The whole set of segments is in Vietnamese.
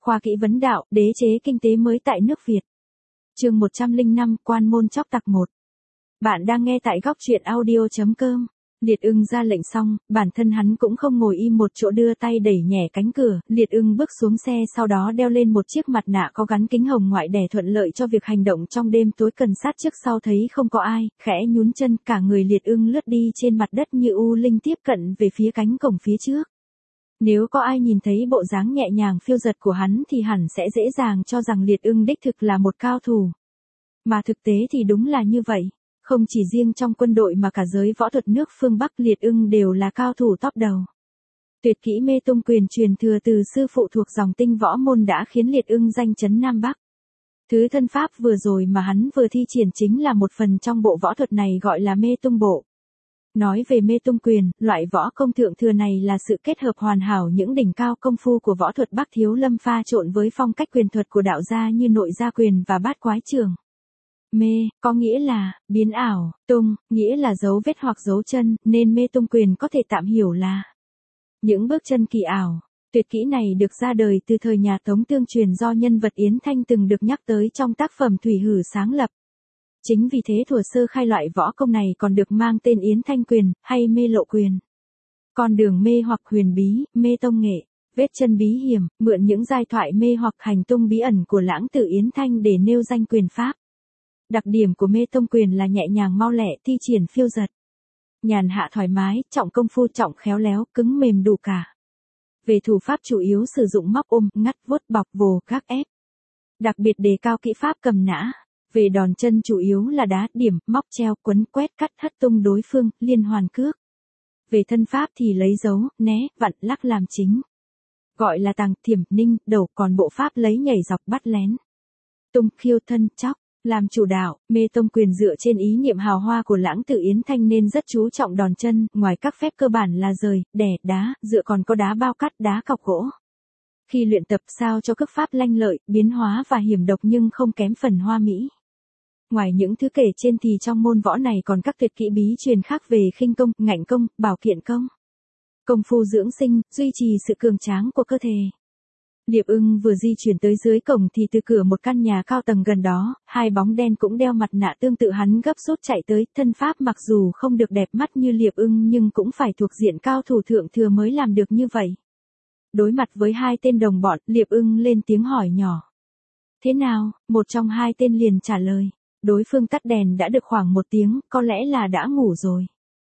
Khoa kỹ vấn đạo, đế chế kinh tế mới tại nước Việt. Chương 105, Quan môn chóc tặc 1. Bạn đang nghe tại góc truyện audio.com. Liệt Ưng ra lệnh xong, bản thân hắn cũng không ngồi im một chỗ, đưa tay đẩy nhẹ cánh cửa. Liệt Ưng bước xuống xe, sau đó đeo lên một chiếc mặt nạ có gắn kính hồng ngoại để thuận lợi cho việc hành động trong đêm tối, cần sát trước sau thấy không có ai, khẽ nhún chân, cả người Liệt Ưng lướt đi trên mặt đất như u linh, tiếp cận về phía cánh cổng phía trước. Nếu có ai nhìn thấy bộ dáng nhẹ nhàng phiêu dật của hắn thì hẳn sẽ dễ dàng cho rằng Liệt Ưng đích thực là một cao thủ. Mà thực tế thì đúng là như vậy. Không chỉ riêng trong quân đội mà cả giới võ thuật nước phương Bắc, Liệt Ưng đều là cao thủ top đầu. Tuyệt kỹ mê tung quyền truyền thừa từ sư phụ thuộc dòng Tinh võ môn đã khiến Liệt Ưng danh chấn Nam Bắc. Thứ thân pháp vừa rồi mà hắn vừa thi triển chính là một phần trong bộ võ thuật này, gọi là mê tung bộ. Nói về mê tung quyền, loại võ công thượng thừa này là sự kết hợp hoàn hảo những đỉnh cao công phu của võ thuật Bắc Thiếu Lâm pha trộn với phong cách quyền thuật của đạo gia như nội gia quyền và bát quái trường. Mê, có nghĩa là biến ảo, tung, nghĩa là dấu vết hoặc dấu chân, nên mê tung quyền có thể tạm hiểu là những bước chân kỳ ảo. Tuyệt kỹ này được ra đời từ thời nhà Tống tương truyền do nhân vật Yến Thanh từng được nhắc tới trong tác phẩm Thủy Hử sáng lập. Chính vì thế thuở sơ khai loại võ công này còn được mang tên Yến Thanh quyền, hay mê lộ quyền. Con đường mê hoặc huyền bí, mê tông nghệ, vết chân bí hiểm, mượn những giai thoại mê hoặc hành tung bí ẩn của lãng tử Yến Thanh để nêu danh quyền pháp. Đặc điểm của mê tông quyền là nhẹ nhàng mau lẹ, thi triển phiêu dật. Nhàn hạ thoải mái, trọng công phu trọng khéo léo, cứng mềm đủ cả. Về thủ pháp chủ yếu sử dụng móc ôm, ngắt vuốt bọc vồ, gác ép. Đặc biệt đề cao kỹ pháp cầm nã. Về đòn chân chủ yếu là đá, điểm, móc treo, quấn, quét, cắt, hất tung đối phương, liên hoàn cước. Về thân pháp thì lấy dấu, né, vặn, lắc làm chính. Gọi là tàng, thiểm, ninh, đầu, còn bộ pháp lấy nhảy dọc, bắt lén. Tung, khiêu thân, chóc. Làm chủ đạo, mê tông quyền dựa trên ý niệm hào hoa của lãng tử Yến Thanh nên rất chú trọng đòn chân, ngoài các phép cơ bản là rời, đè, đá, dựa còn có đá bao cắt, đá cọc gỗ. Khi luyện tập sao cho cước pháp lanh lợi, biến hóa và hiểm độc nhưng không kém phần hoa mỹ. Ngoài những thứ kể trên thì trong môn võ này còn các tuyệt kỹ bí truyền khác về khinh công, ngạnh công, bảo kiện công. Công phu dưỡng sinh, duy trì sự cường tráng của cơ thể. Liệt Ưng vừa di chuyển tới dưới cổng thì từ cửa một căn nhà cao tầng gần đó, hai bóng đen cũng đeo mặt nạ tương tự hắn gấp rút chạy tới. Thân pháp mặc dù không được đẹp mắt như Liệt Ưng nhưng cũng phải thuộc diện cao thủ thượng thừa mới làm được như vậy. Đối mặt với hai tên đồng bọn, Liệt Ưng lên tiếng hỏi nhỏ. Thế nào? Một trong hai tên liền trả lời. Đối phương tắt đèn đã được khoảng 1 tiếng, có lẽ là đã ngủ rồi.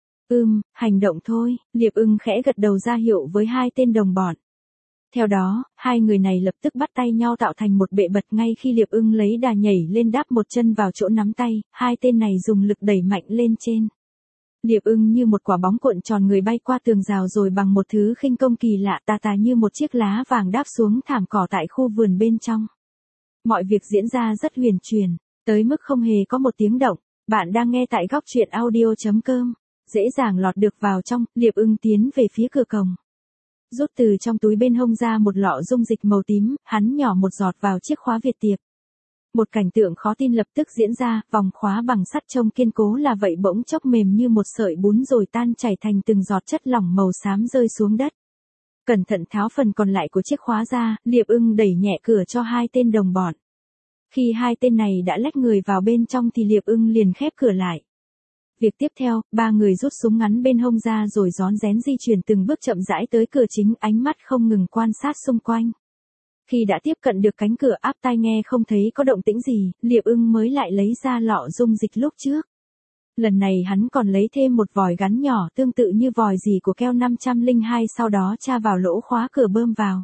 Hành động thôi. Liệt Ưng khẽ gật đầu ra hiệu với hai tên đồng bọn. Theo đó, hai người này lập tức bắt tay nhau tạo thành một bệ bật. Ngay khi Liệt Ưng lấy đà nhảy lên đáp một chân vào chỗ nắm tay, hai tên này dùng lực đẩy mạnh lên trên. Liệt Ưng như một quả bóng cuộn tròn người bay qua tường rào rồi bằng một thứ khinh công kỳ lạ tà như một chiếc lá vàng đáp xuống thảm cỏ tại khu vườn bên trong. Mọi việc diễn ra rất huyền chuyển, tới mức không hề có một tiếng động. Bạn đang nghe tại góc truyện audio.com. Dễ dàng lọt được vào trong, Liệt Ưng tiến về phía cửa cổng. Rút từ trong túi bên hông ra một lọ dung dịch màu tím, hắn nhỏ một giọt vào chiếc khóa Việt tiệp. Một cảnh tượng khó tin lập tức diễn ra, vòng khóa bằng sắt trông kiên cố là vậy bỗng chốc mềm như một sợi bún rồi tan chảy thành từng giọt chất lỏng màu xám rơi xuống đất. Cẩn thận tháo phần còn lại của chiếc khóa ra, Liệt Ưng đẩy nhẹ cửa cho hai tên đồng bọn. Khi hai tên này đã lách người vào bên trong thì Liệt Ưng liền khép cửa lại. Việc tiếp theo, ba người rút súng ngắn bên hông ra rồi rón rén di chuyển từng bước chậm rãi tới cửa chính, ánh mắt không ngừng quan sát xung quanh. Khi đã tiếp cận được cánh cửa, áp tai nghe không thấy có động tĩnh gì, Liệt Ưng mới lại lấy ra lọ dung dịch lúc trước. Lần này hắn còn lấy thêm một vòi gắn nhỏ tương tự như vòi rỉ của keo 502, sau đó tra vào lỗ khóa cửa bơm vào.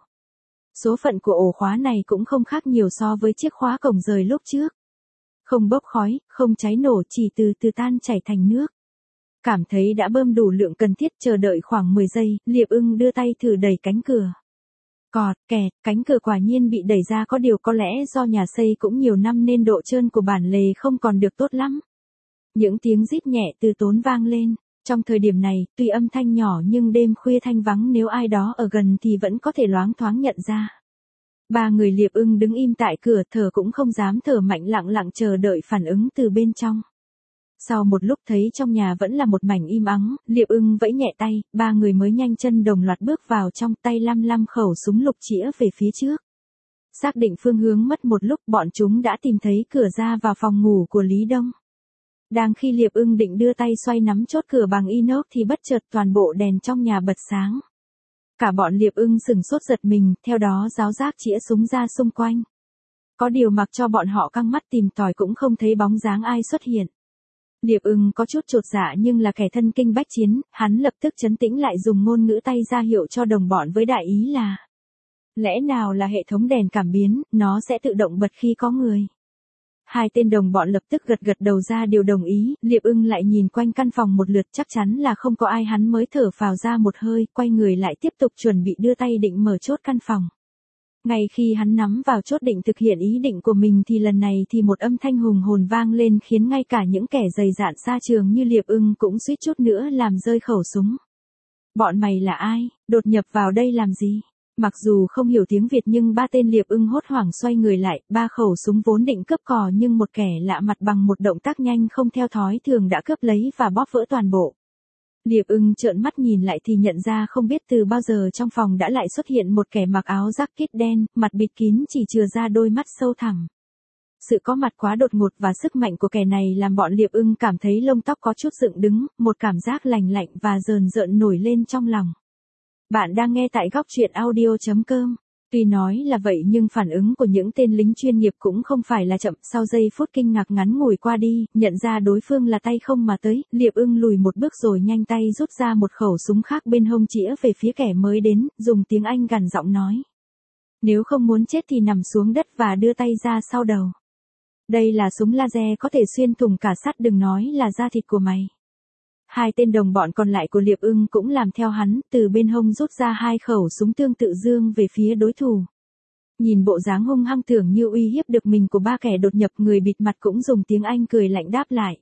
Số phận của ổ khóa này cũng không khác nhiều so với chiếc khóa cổng rời lúc trước. Không bốc khói, không cháy nổ, chỉ từ từ tan chảy thành nước. Cảm thấy đã bơm đủ lượng cần thiết, chờ đợi khoảng 10 giây, Liệt Ưng đưa tay thử đẩy cánh cửa. Cọt, kẹt, cánh cửa quả nhiên bị đẩy ra, có điều có lẽ do nhà xây cũng nhiều năm nên độ trơn của bản lề không còn được tốt lắm. Những tiếng rít nhẹ từ tốn vang lên. Trong thời điểm này, tuy âm thanh nhỏ nhưng đêm khuya thanh vắng, nếu ai đó ở gần thì vẫn có thể loáng thoáng nhận ra. Ba người Liệt Ưng đứng im tại cửa, thở cũng không dám thở mạnh, lặng lặng chờ đợi phản ứng từ bên trong. Sau một lúc thấy trong nhà vẫn là một mảnh im ắng, Liệt Ưng vẫy nhẹ tay, ba người mới nhanh chân đồng loạt bước vào trong, tay lăm lăm khẩu súng lục chĩa về phía trước. Xác định phương hướng mất một lúc bọn chúng đã tìm thấy cửa ra vào phòng ngủ của Lý Đông. Đang khi Liệp Ưng định đưa tay xoay nắm chốt cửa bằng inox thì bất chợt toàn bộ đèn trong nhà bật sáng. Cả bọn Liệp Ưng sửng sốt giật mình, theo đó ráo rác chĩa súng ra xung quanh. Có điều mặc cho bọn họ căng mắt tìm tòi cũng không thấy bóng dáng ai xuất hiện. Liệp Ưng có chút chột dạ nhưng là kẻ thân kinh bách chiến, hắn lập tức trấn tĩnh lại dùng ngôn ngữ tay ra hiệu cho đồng bọn với đại ý là: lẽ nào là hệ thống đèn cảm biến, nó sẽ tự động bật khi có người. Hai tên đồng bọn lập tức gật gật đầu ra điều đồng ý, Liệp Ưng lại nhìn quanh căn phòng một lượt chắc chắn là không có ai, hắn mới thở phào ra một hơi, quay người lại tiếp tục chuẩn bị đưa tay định mở chốt căn phòng. Ngay khi hắn nắm vào chốt định thực hiện ý định của mình thì lần này thì một âm thanh hùng hồn vang lên khiến ngay cả những kẻ dày dạn xa trường như Liệp Ưng cũng suýt chút nữa làm rơi khẩu súng. Bọn mày là ai, đột nhập vào đây làm gì? Mặc dù không hiểu tiếng Việt nhưng ba tên Liệp Ưng hốt hoảng xoay người lại, ba khẩu súng vốn định cướp cò nhưng một kẻ lạ mặt bằng một động tác nhanh không theo thói thường đã cướp lấy và bóp vỡ toàn bộ. Liệp Ưng trợn mắt nhìn lại thì nhận ra không biết từ bao giờ trong phòng đã lại xuất hiện một kẻ mặc áo jacket đen, mặt bịt kín chỉ chừa ra đôi mắt sâu thẳm. Sự có mặt quá đột ngột và sức mạnh của kẻ này làm bọn Liệp Ưng cảm thấy lông tóc có chút dựng đứng, một cảm giác lành lạnh và rờn rợn nổi lên trong lòng. Bạn đang nghe tại góc truyện audio.com. Tuy nói là vậy nhưng phản ứng của những tên lính chuyên nghiệp cũng không phải là chậm, sau giây phút kinh ngạc ngắn ngủi qua đi, nhận ra đối phương là tay không mà tới, Liệp Ưng lùi một bước rồi nhanh tay rút ra một khẩu súng khác bên hông chĩa về phía kẻ mới đến, dùng tiếng Anh gằn giọng nói: nếu không muốn chết thì nằm xuống đất và đưa tay ra sau đầu. Đây là súng laser có thể xuyên thủng cả sắt, đừng nói là da thịt của mày. Hai tên đồng bọn còn lại của Liệp Ưng cũng làm theo hắn, từ bên hông rút ra hai khẩu súng tương tự dương về phía đối thủ. Nhìn bộ dáng hung hăng tưởng như uy hiếp được mình của ba kẻ đột nhập, người bịt mặt cũng dùng tiếng Anh cười lạnh đáp lại: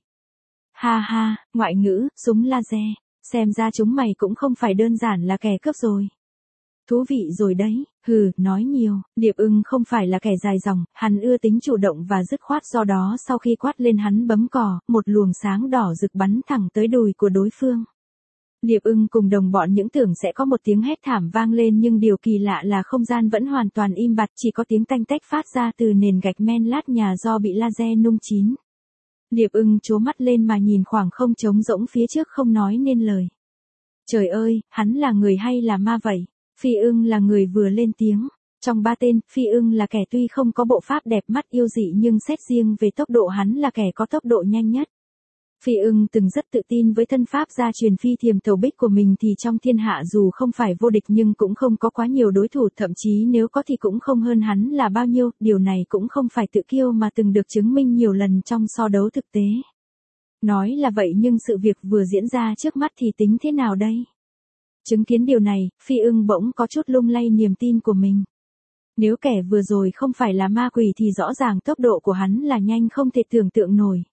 ha ha, ngoại ngữ, súng laser, xem ra chúng mày cũng không phải đơn giản là kẻ cướp rồi. Thú vị rồi đấy, hừ, nói nhiều. Liệp Ưng không phải là kẻ dài dòng, hắn ưa tính chủ động và dứt khoát, do đó sau khi quát lên hắn bấm cò, một luồng sáng đỏ rực bắn thẳng tới đùi của đối phương. Liệp Ưng cùng đồng bọn những tưởng sẽ có một tiếng hét thảm vang lên nhưng điều kỳ lạ là không gian vẫn hoàn toàn im bặt, chỉ có tiếng tanh tách phát ra từ nền gạch men lát nhà do bị laser nung chín. Liệp Ưng trố mắt lên mà nhìn khoảng không trống rỗng phía trước không nói nên lời. Trời ơi, hắn là người hay là ma vậy? Phi Ưng là người vừa lên tiếng. Trong ba tên, Phi Ưng là kẻ tuy không có bộ pháp đẹp mắt yêu dị nhưng xét riêng về tốc độ hắn là kẻ có tốc độ nhanh nhất. Phi Ưng từng rất tự tin với thân pháp gia truyền phi thiềm thầu bích của mình thì trong thiên hạ dù không phải vô địch nhưng cũng không có quá nhiều đối thủ, thậm chí nếu có thì cũng không hơn hắn là bao nhiêu, điều này cũng không phải tự kiêu mà từng được chứng minh nhiều lần trong so đấu thực tế. Nói là vậy nhưng sự việc vừa diễn ra trước mắt thì tính thế nào đây? Chứng kiến điều này, Phi Ưng bỗng có chút lung lay niềm tin của mình. Nếu kẻ vừa rồi không phải là ma quỷ thì rõ ràng tốc độ của hắn là nhanh không thể tưởng tượng nổi.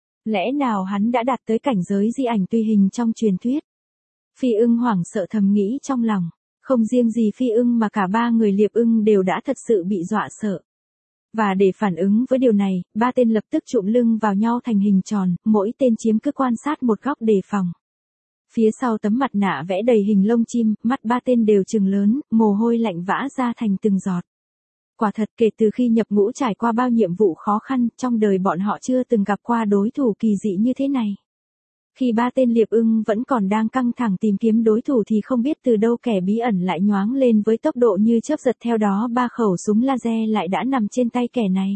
Lẽ nào hắn đã đạt tới cảnh giới di ảnh tùy hình trong truyền thuyết? Phi Ưng hoảng sợ thầm nghĩ trong lòng. Không riêng gì Phi Ưng mà cả ba người Liệp Ưng đều đã thật sự bị dọa sợ. Và để phản ứng với điều này, ba tên lập tức trụm lưng vào nhau thành hình tròn, mỗi tên chiếm cứ quan sát một góc đề phòng. Phía sau tấm mặt nạ vẽ đầy hình lông chim, mắt ba tên đều trừng lớn, mồ hôi lạnh vã ra thành từng giọt. Quả thật kể từ khi nhập ngũ trải qua bao nhiệm vụ khó khăn, trong đời bọn họ chưa từng gặp qua đối thủ kỳ dị như thế này. Khi ba tên Liệp Ưng vẫn còn đang căng thẳng tìm kiếm đối thủ thì không biết từ đâu kẻ bí ẩn lại nhoáng lên với tốc độ như chớp giật, theo đó ba khẩu súng laser lại đã nằm trên tay kẻ này.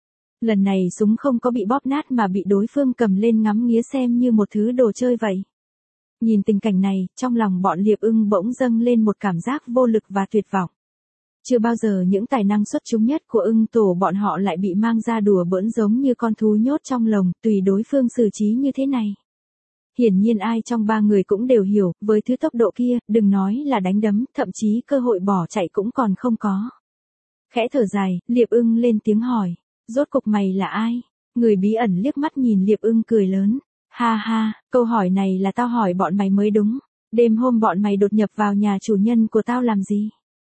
Lần này súng không có bị bóp nát mà bị đối phương cầm lên ngắm nghía xem như một thứ đồ chơi vậy. Nhìn tình cảnh này, trong lòng bọn Liệp Ưng bỗng dâng lên một cảm giác vô lực và tuyệt vọng. Chưa bao giờ những tài năng xuất chúng nhất của Ưng tổ bọn họ lại bị mang ra đùa bỡn giống như con thú nhốt trong lồng, tùy đối phương xử trí như thế này. Hiển nhiên ai trong ba người cũng đều hiểu, với thứ tốc độ kia, đừng nói là đánh đấm, thậm chí cơ hội bỏ chạy cũng còn không có. Khẽ thở dài, Liệp Ưng lên tiếng hỏi, rốt cục mày là ai? Người bí ẩn liếc mắt nhìn Liệp Ưng cười lớn. Ha ha, câu hỏi này là tao hỏi bọn mày mới đúng. Đêm hôm bọn mày đột nhập vào nhà chủ nhân của tao làm gì?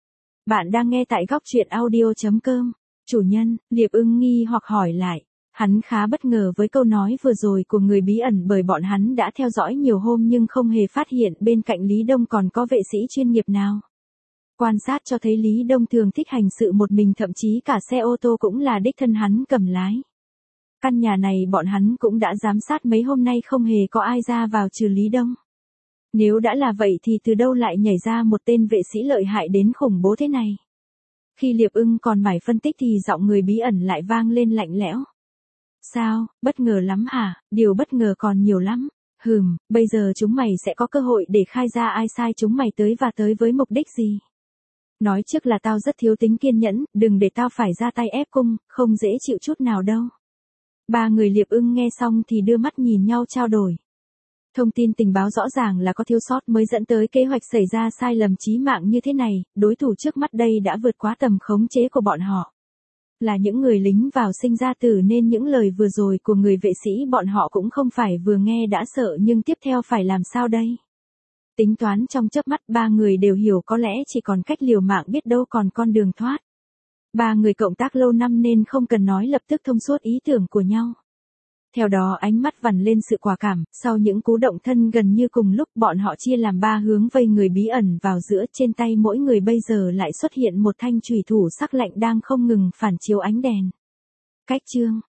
Bạn đang nghe tại góc truyện audio.com. Chủ nhân, Liệp Ưng nghi hoặc hỏi lại. Hắn khá bất ngờ với câu nói vừa rồi của người bí ẩn bởi bọn hắn đã theo dõi nhiều hôm nhưng không hề phát hiện bên cạnh Lý Đông còn có vệ sĩ chuyên nghiệp nào. Quan sát cho thấy Lý Đông thường thích hành sự một mình, thậm chí cả xe ô tô cũng là đích thân hắn cầm lái. Căn nhà này bọn hắn cũng đã giám sát mấy hôm nay không hề có ai ra vào trừ Lý Đông. Nếu đã là vậy thì từ đâu lại nhảy ra một tên vệ sĩ lợi hại đến khủng bố thế này? Khi Liệp Ưng còn mải phân tích thì giọng người bí ẩn lại vang lên lạnh lẽo. Sao, bất ngờ lắm hả? Điều bất ngờ còn nhiều lắm. Bây giờ chúng mày sẽ có cơ hội để khai ra ai sai chúng mày tới và tới với mục đích gì. Nói trước là tao rất thiếu tính kiên nhẫn, đừng để tao phải ra tay ép cung, không dễ chịu chút nào đâu. Ba người Liệp Ưng nghe xong thì đưa mắt nhìn nhau trao đổi. Thông tin tình báo rõ ràng là có thiếu sót mới dẫn tới kế hoạch xảy ra sai lầm chí mạng như thế này, đối thủ trước mắt đây đã vượt quá tầm khống chế của bọn họ. Là những người lính vào sinh ra tử nên những lời vừa rồi của người vệ sĩ bọn họ cũng không phải vừa nghe đã sợ, nhưng tiếp theo phải làm sao đây? Tính toán trong chớp mắt ba người đều hiểu có lẽ chỉ còn cách liều mạng, biết đâu còn con đường thoát. Ba người cộng tác lâu năm nên không cần nói lập tức thông suốt ý tưởng của nhau. Theo đó ánh mắt vằn lên sự quả cảm, sau những cú động thân gần như cùng lúc bọn họ chia làm ba hướng vây người bí ẩn vào giữa, trên tay mỗi người bây giờ lại xuất hiện một thanh chùy thủ sắc lạnh đang không ngừng phản chiếu ánh đèn. Cách chương